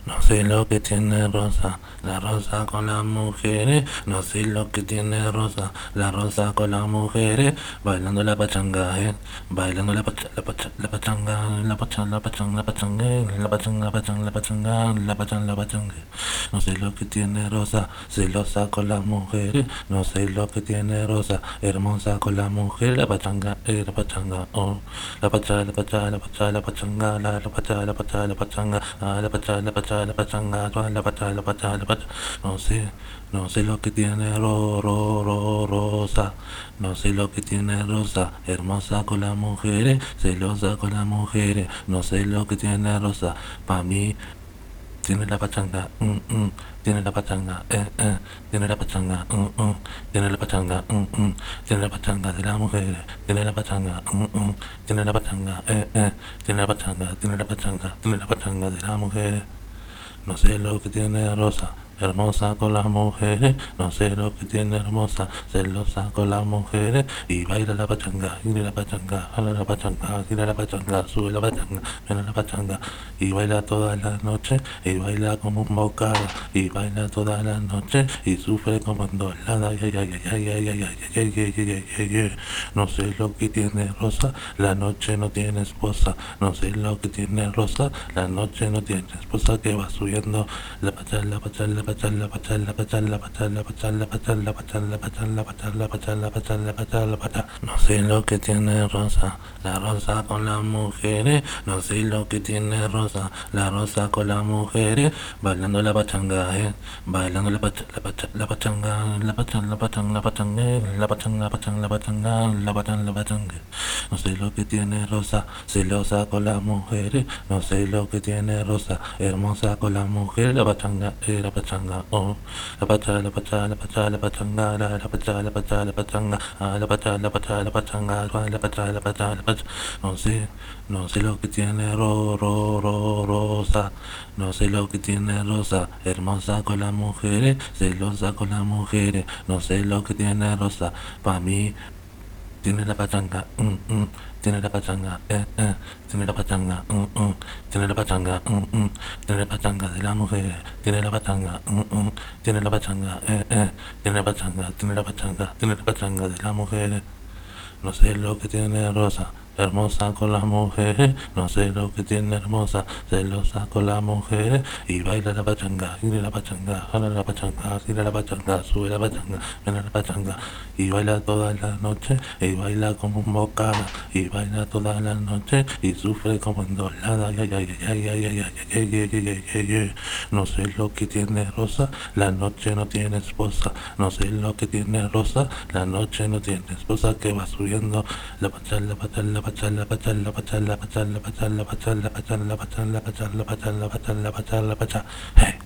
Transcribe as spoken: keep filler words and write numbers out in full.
No sé lo que tiene Rosa, la Rosa con las mujeres. No sé lo que tiene Rosa, la Rosa con las mujeres. Bailando la pachanga, eh. Bailando la pacha, la pacha, la pachanga, la pacha, la pachanga, la pachanga, la pachanga, la pachanga, la pachanga, la pachanga, la pachanga. No sé lo que tiene Rosa, celosa con las mujeres. No sé lo que tiene Rosa, hermosa con las mujeres. La pachanga, eh, la pachanga, oh. La pacha, la pacha, la pacha, la pachanga, la, la pacha, la pacha, la pachanga, la pacha, la pacha, la pachanga, la pacha, la pacha, la pacha. No sé, no sé lo que tiene ro, ro, ro, Rosa. No sé lo que tiene Rosa, hermosa con las mujeres, celosa con las mujeres. No sé lo que tiene Rosa, pa' mí tiene la pachanga, mm, mm, tiene la pachanga, eh, eh, tiene la pachanga, mm, mm, tiene la pachanga, mm, mm, tiene la pachanga de las mujeres, tiene la pachanga, mm, mm, tiene la pachanga, eh, eh, tiene la pachanga, tiene la pachanga, tiene la pachanga de las mujeres. No sé lo que tiene Rosa, hermosa con las mujeres. No sé lo que tiene hermosa, celosa con las mujeres. Y baila la pachanga, y la pachanga, jala la pachanga, tira la pachanga, sube la pachanga, viene la pachanga. Y baila toda la noche, y baila como un bocado. Y baila toda la noche, y sufre como endolada. Ay, ay, ay, ay, ay, ay, ay, ay, ay, ay, ay, ay. No sé lo que tiene Rosa, la noche no tiene esposa. No sé lo que tiene Rosa, la noche no tiene esposa, que va subiendo la pacha, la pacha, la pacha, la pacha, la pacha, la pacha, la pacha, la pacha, la pacha, la pacha, la pacha, la pacha, la pacha, la pacha, la pacha. No sé lo que tiene Rosa, la Rosa con las mujeres. No sé lo que tiene Rosa, la Rosa con las mujeres. Bailando la pachanga, eh. Bailando la pacha, la pacha, la pachanga, la pacha, la pachanga, la pachanga, la pachanga, la pachanga, la pachanga, la pachanga, la pachanga. No sé lo que tiene Rosa, celosa con las mujeres. No sé lo que tiene Rosa, hermosa con las mujeres. La pachanga, eh, la pachanga, oh. La pacha, la pacha, la pacha, la pachanga, la, la pacha, la pacha, la pachanga, ah, la pacha, la pacha, la pachanga, la pacha, la pacha, la pacha. No sé, no sé lo que tiene ro, ro, ro, Rosa. No sé lo que tiene Rosa, hermosa con las mujeres, celosa con las mujeres. No sé lo que tiene Rosa, pa' mí tiene la pachanga, mm, mm, tiene la pachanga, eh, eh, tiene la pachanga, mm, mm, tiene la pachanga, mm, mm, tiene la pachanga de las mujeres, tiene la pachanga, mm, mm, tiene la pachanga, eh, eh, tiene la pachanga, tiene la pachanga, tiene la pachanga de las mujeres. No sé lo que tiene Rosa, hermosa con las mujeres. No sé lo que tiene hermosa, celosa con las mujeres. Y baila la pachanga, y la pachanga, jala la pachanga, tira la pachanga, sube la pachanga, viene la pachanga. Y baila toda la noche, y baila como un bocado. Y baila toda la noche, y sufre como endolada. Ay, ay, ay, ay, ay, ay, ay, ay, ay, ay, ay, ay. No sé lo que tiene Rosa, la noche no tiene esposa. No sé lo que tiene Rosa, la noche no tiene esposa, que va subiendo la pacha, la pacha, la pacha, la pacha, la pacha, la pacha, la pacha, la pacha, la pacha, la pacha, la pacha, la pacha, la pacha, la pacha, la pacha. Hey.